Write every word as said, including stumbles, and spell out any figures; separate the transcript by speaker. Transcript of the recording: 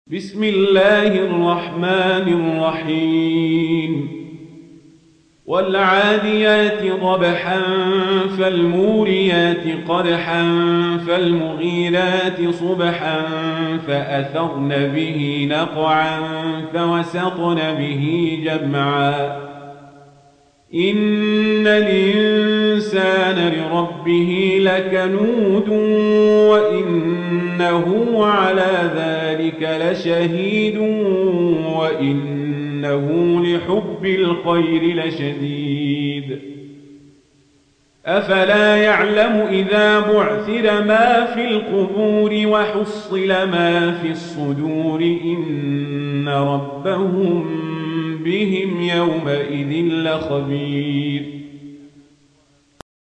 Speaker 1: بسم الله الرحمن الرحيم والعاديات ضبحا فالموريات قدحا فالمغيرات صبحا فأثرن به نقعا فوسطن به جمعا إن الإنسان لربه لكنود وإنه على ذلك لشهيد وإنه لحب الخير لشديد أفلا يعلم إذا بعثر ما في القبور وحصل ما في الصدور إن ربهم بهم يومئذ لخبير